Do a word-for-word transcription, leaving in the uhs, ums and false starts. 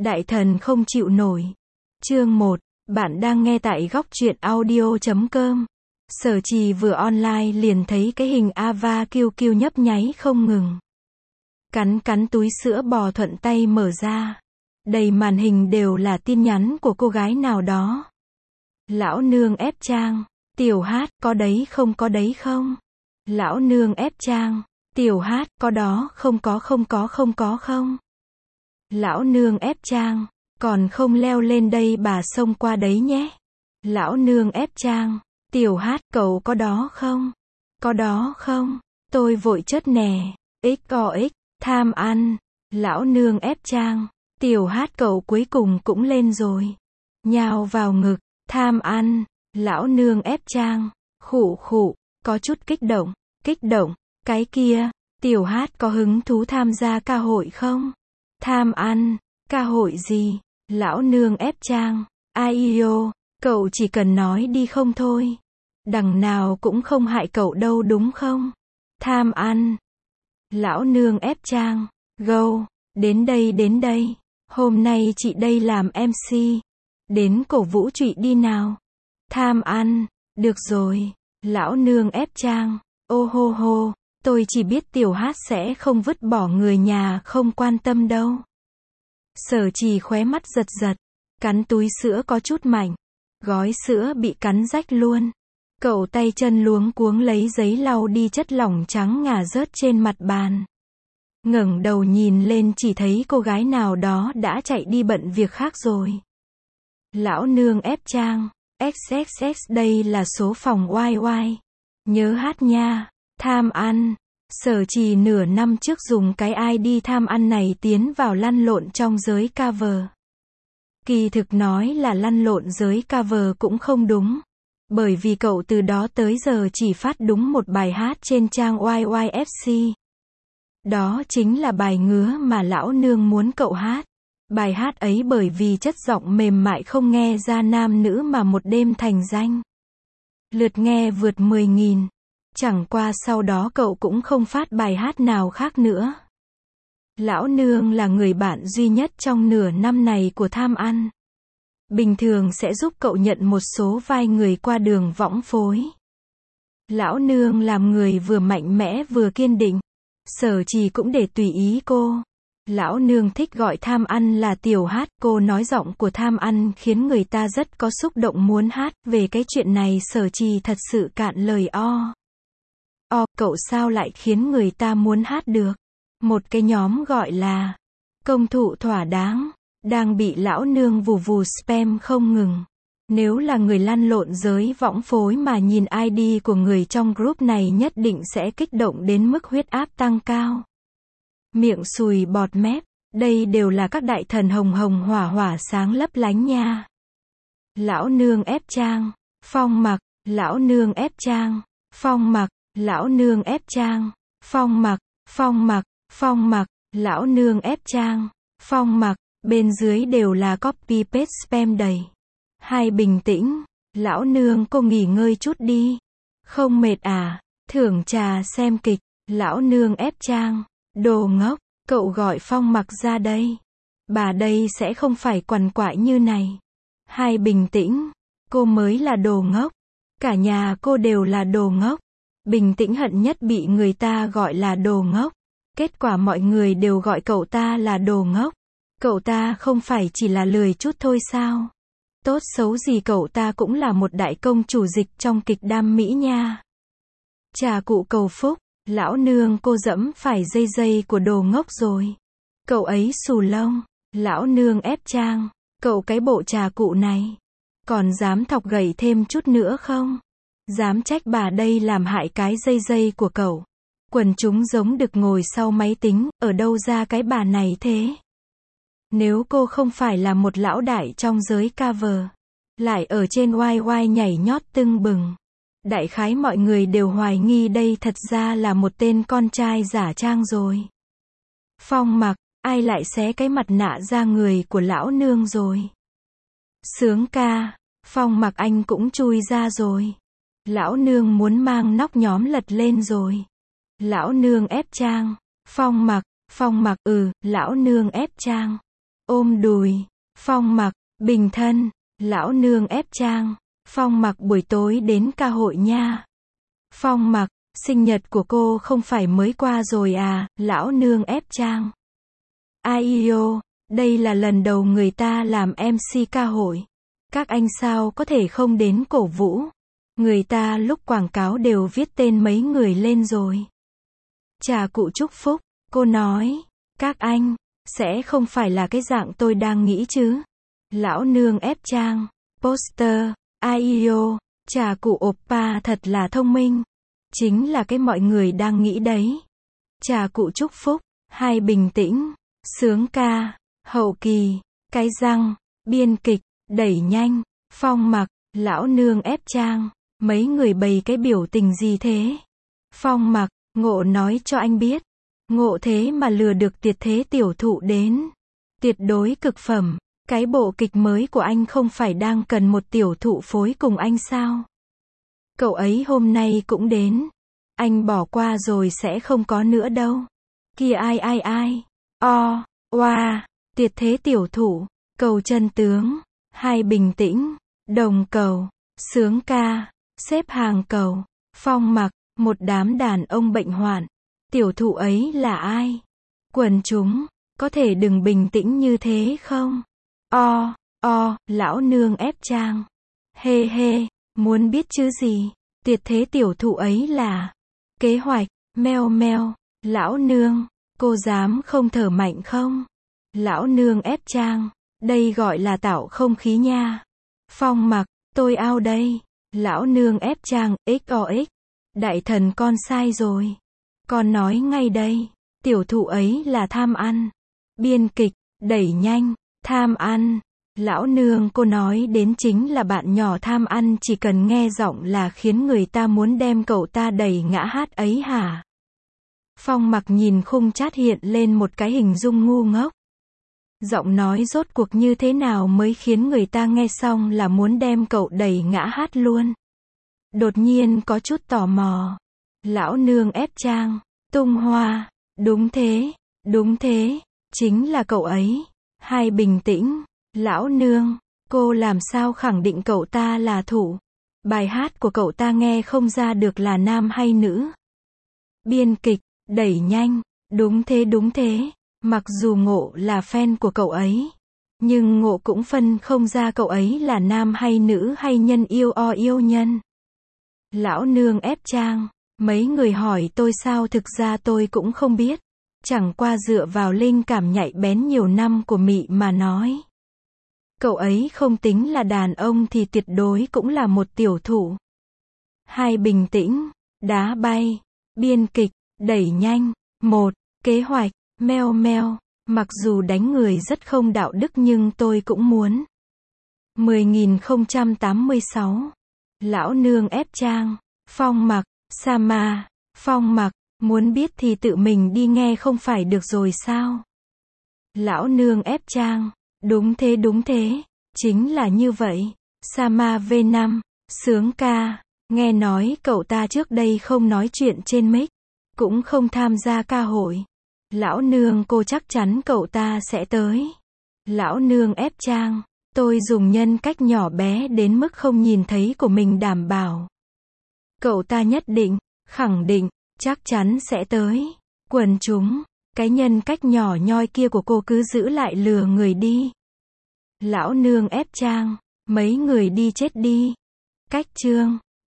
Đại thần không chịu nổi. Chương một. Bạn đang nghe tại góc truyện audio chấm com. Sở Trì vừa online liền thấy cái hình Ava kiu kiu nhấp nháy không ngừng. Cắn cắn túi sữa bò thuận tay mở ra. Đầy màn hình đều là tin nhắn của cô gái nào đó. Lão nương ép trang. Tiểu hát, có đấy không có đấy không? Lão nương ép trang. Tiểu hát, có đó không có không có không có không? Lão nương ép trang. Còn không leo lên đây bà xông qua đấy nhé. Lão nương ép trang. Tiểu hát, cậu có đó không? Có đó không? Tôi vội chất nè. ích o ích, tham ăn. Lão nương ép trang. Tiểu hát, cậu cuối cùng cũng lên rồi. Nhào vào ngực. Tham ăn. Lão nương ép trang. Khụ khụ, có chút kích động. Kích động. Cái kia, tiểu hát có hứng thú tham gia ca hội không? Tham ăn. Ca hội gì? Lão nương ép trang. Ai yêu, cậu chỉ cần nói đi không thôi. Đằng nào cũng không hại cậu đâu đúng không? Tham ăn. Lão nương ép trang. Go. Đến đây đến đây. Hôm nay chị đây làm em xê. Đến cổ vũ chị đi nào. Tham ăn. Được rồi. Lão nương ép trang. Ô hô hô. Tôi chỉ biết tiểu hát sẽ không vứt bỏ người nhà không quan tâm đâu. Sở Trì khóe mắt giật giật. Cắn túi sữa có chút mạnh. Gói sữa bị cắn rách luôn. Cậu tay chân luống cuống lấy giấy lau đi chất lỏng trắng ngà rớt trên mặt bàn. Ngẩng đầu nhìn lên chỉ thấy cô gái nào đó đã chạy đi bận việc khác rồi. Lão nương ép trang. ích ích ích đây là số phòng oai oai. Nhớ hát nha. Tham ăn. Sở Trì nửa năm trước dùng cái i đê tham ăn này tiến vào lăn lộn trong giới cover. Kỳ thực nói là lăn lộn giới cover cũng không đúng. Bởi vì cậu từ đó tới giờ chỉ phát đúng một bài hát trên trang i i ép xê. Đó chính là bài ngứa mà lão nương muốn cậu hát. Bài hát ấy bởi vì chất giọng mềm mại không nghe ra nam nữ mà một đêm thành danh. Lượt nghe vượt mười nghìn. Chẳng qua sau đó cậu cũng không phát bài hát nào khác nữa. Lão nương là người bạn duy nhất trong nửa năm này của tham ăn. Bình thường sẽ giúp cậu nhận một số vai người qua đường võng phối. Lão nương làm người vừa mạnh mẽ vừa kiên định. Sở Trì cũng để tùy ý cô. Lão nương thích gọi tham ăn là tiểu hát. Cô nói giọng của tham ăn khiến người ta rất có xúc động muốn hát. Về cái chuyện này Sở Trì thật sự cạn lời o. O, cậu sao lại khiến người ta muốn hát được? Một cái nhóm gọi là công thụ thỏa đáng, đang bị lão nương vù vù spam không ngừng. Nếu là người lăn lộn giới võng phối mà nhìn i đê của người trong group này nhất định sẽ kích động đến mức huyết áp tăng cao. Miệng sùi bọt mép, đây đều là các đại thần hồng hồng hỏa hỏa sáng lấp lánh nha. Lão nương ép trang, phong mặc, lão nương ép trang, phong mặc. Lão nương ép trang. Phong mặc. Phong mặc. Phong mặc. Lão nương ép trang. Phong mặc. Bên dưới đều là copy paste spam đầy. Hai bình tĩnh. Lão nương cô nghỉ ngơi chút đi. Không mệt à? Thưởng trà xem kịch. Lão nương ép trang. Đồ ngốc. Cậu gọi phong mặc ra đây. Bà đây sẽ không phải quằn quại như này. Hai bình tĩnh. Cô mới là đồ ngốc. Cả nhà cô đều là đồ ngốc. Bình tĩnh hận nhất bị người ta gọi là đồ ngốc. Kết quả mọi người đều gọi cậu ta là đồ ngốc. Cậu ta không phải chỉ là lười chút thôi sao? Tốt xấu gì cậu ta cũng là một đại công chủ dịch trong kịch đam mỹ nha. Trà cụ cầu phúc, lão nương cô dẫm phải dây dây của đồ ngốc rồi. Cậu ấy xù lông, lão nương ép trang, cậu cái bộ trà cụ này. Còn dám thọc gậy thêm chút nữa không? Dám trách bà đây làm hại cái dây dây của cậu. Quần chúng giống đực ngồi sau máy tính, ở đâu ra cái bà này thế? Nếu cô không phải là một lão đại trong giới cover, lại ở trên oai oai nhảy nhót tưng bừng. Đại khái mọi người đều hoài nghi đây thật ra là một tên con trai giả trang rồi. Phong mặc, ai lại xé cái mặt nạ ra người của lão nương rồi? Sướng ca, phong mặc anh cũng chui ra rồi. Lão nương muốn mang nóc nhóm lật lên rồi. Lão nương ép trang. Phong mặc, phong mặc, ừ, lão nương ép trang. ôm đùi, Phong Mặc, bình thân, lão nương ép trang, Phong Mặc buổi tối đến ca hội nha. Phong Mặc, sinh nhật của cô không phải mới qua rồi à, lão nương ép trang. Ai yêu, đây là lần đầu người ta làm em xê ca hội. Các anh sao có thể không đến cổ vũ. Người ta lúc quảng cáo đều viết tên mấy người lên rồi. Trà cụ chúc phúc, cô nói, các anh, sẽ không phải là cái dạng tôi đang nghĩ chứ. Lão nương ép trang, poster, ai yêu, trà cụ oppa thật là thông minh. Chính là cái mọi người đang nghĩ đấy. Trà cụ chúc phúc, hai bình tĩnh, sướng ca, hậu kỳ, cái răng, biên kịch, đẩy nhanh, Phong Mặc, lão nương ép trang, mấy người bày cái biểu tình gì thế? Phong Mặc, Ngộ nói cho anh biết, Ngộ thế mà lừa được Tiệt Thế tiểu thụ đến. Tuyệt đối cực phẩm, cái bộ kịch mới của anh không phải đang cần một tiểu thụ phối cùng anh sao? Cậu ấy hôm nay cũng đến. Anh bỏ qua rồi sẽ không có nữa đâu. Kìa ai ai ai. O, oa, Tuyệt Thế tiểu thụ, cầu chân tướng, hai bình tĩnh, đồng cầu, sướng ca, xếp hàng cầu, Phong Mặc, một đám đàn ông bệnh hoạn. Tiểu thụ ấy là ai? Quần chúng, có thể đừng bình tĩnh như thế không? O, o, lão nương ép trang. Hê hê, muốn biết chứ gì? Tuyệt Thế tiểu thụ ấy là kế hoạch, meo meo, lão nương, cô dám không thở mạnh không? Lão nương ép trang, đây gọi là tạo không khí nha. Phong Mặc, tôi ao đây. Lão nương ép trang, ích o ích. Đại thần con sai rồi. Con nói ngay đây, tiểu thụ ấy là tham ăn. Biên kịch, đẩy nhanh, tham ăn. Lão nương cô nói đến chính là bạn nhỏ tham ăn, chỉ cần nghe giọng là khiến người ta muốn đem cậu ta đẩy ngã hát ấy hả? Phong Mặc nhìn khung chat hiện lên một cái hình dung ngu ngốc. Giọng nói rốt cuộc như thế nào mới khiến người ta nghe xong là muốn đem cậu đẩy ngã hát luôn? Đột nhiên có chút tò mò. Lão nương ép trang, tung hoa, đúng thế, đúng thế, chính là cậu ấy. Hai bình tĩnh, lão nương, cô làm sao khẳng định cậu ta là thủ? Bài hát của cậu ta nghe không ra được là nam hay nữ. Biên kịch, đẩy nhanh, đúng thế đúng thế, mặc dù Ngộ là fan của cậu ấy, nhưng Ngộ cũng phân không ra cậu ấy là nam hay nữ hay nhân yêu o yêu nhân. Lão nương ép trang, mấy người hỏi tôi sao, thực ra tôi cũng không biết. Chẳng qua dựa vào linh cảm nhạy bén nhiều năm của Mị mà nói. Cậu ấy không tính là đàn ông thì tuyệt đối cũng là một tiểu thủ. Hai bình tĩnh, đá bay, biên kịch, đẩy nhanh, một, kế hoạch, meo meo, mặc dù đánh người rất không đạo đức nhưng tôi cũng muốn. mười nghìn không trăm tám mươi sáu. Lão nương ép trang, Phong Mặc, Sama, Phong Mặc, muốn biết thì tự mình đi nghe không phải được rồi sao? Lão nương ép trang, đúng thế đúng thế, chính là như vậy. Sama vê năm, sướng ca, nghe nói cậu ta trước đây không nói chuyện trên mic, cũng không tham gia ca hội. Lão nương cô chắc chắn cậu ta sẽ tới. Lão nương ép trang, tôi dùng nhân cách nhỏ bé đến mức không nhìn thấy của mình đảm bảo. Cậu ta nhất định, khẳng định, chắc chắn sẽ tới. Quần chúng, cái nhân cách nhỏ nhoi kia của cô cứ giữ lại lừa người đi. Lão nương ép trang, mấy người đi chết đi. Cách chương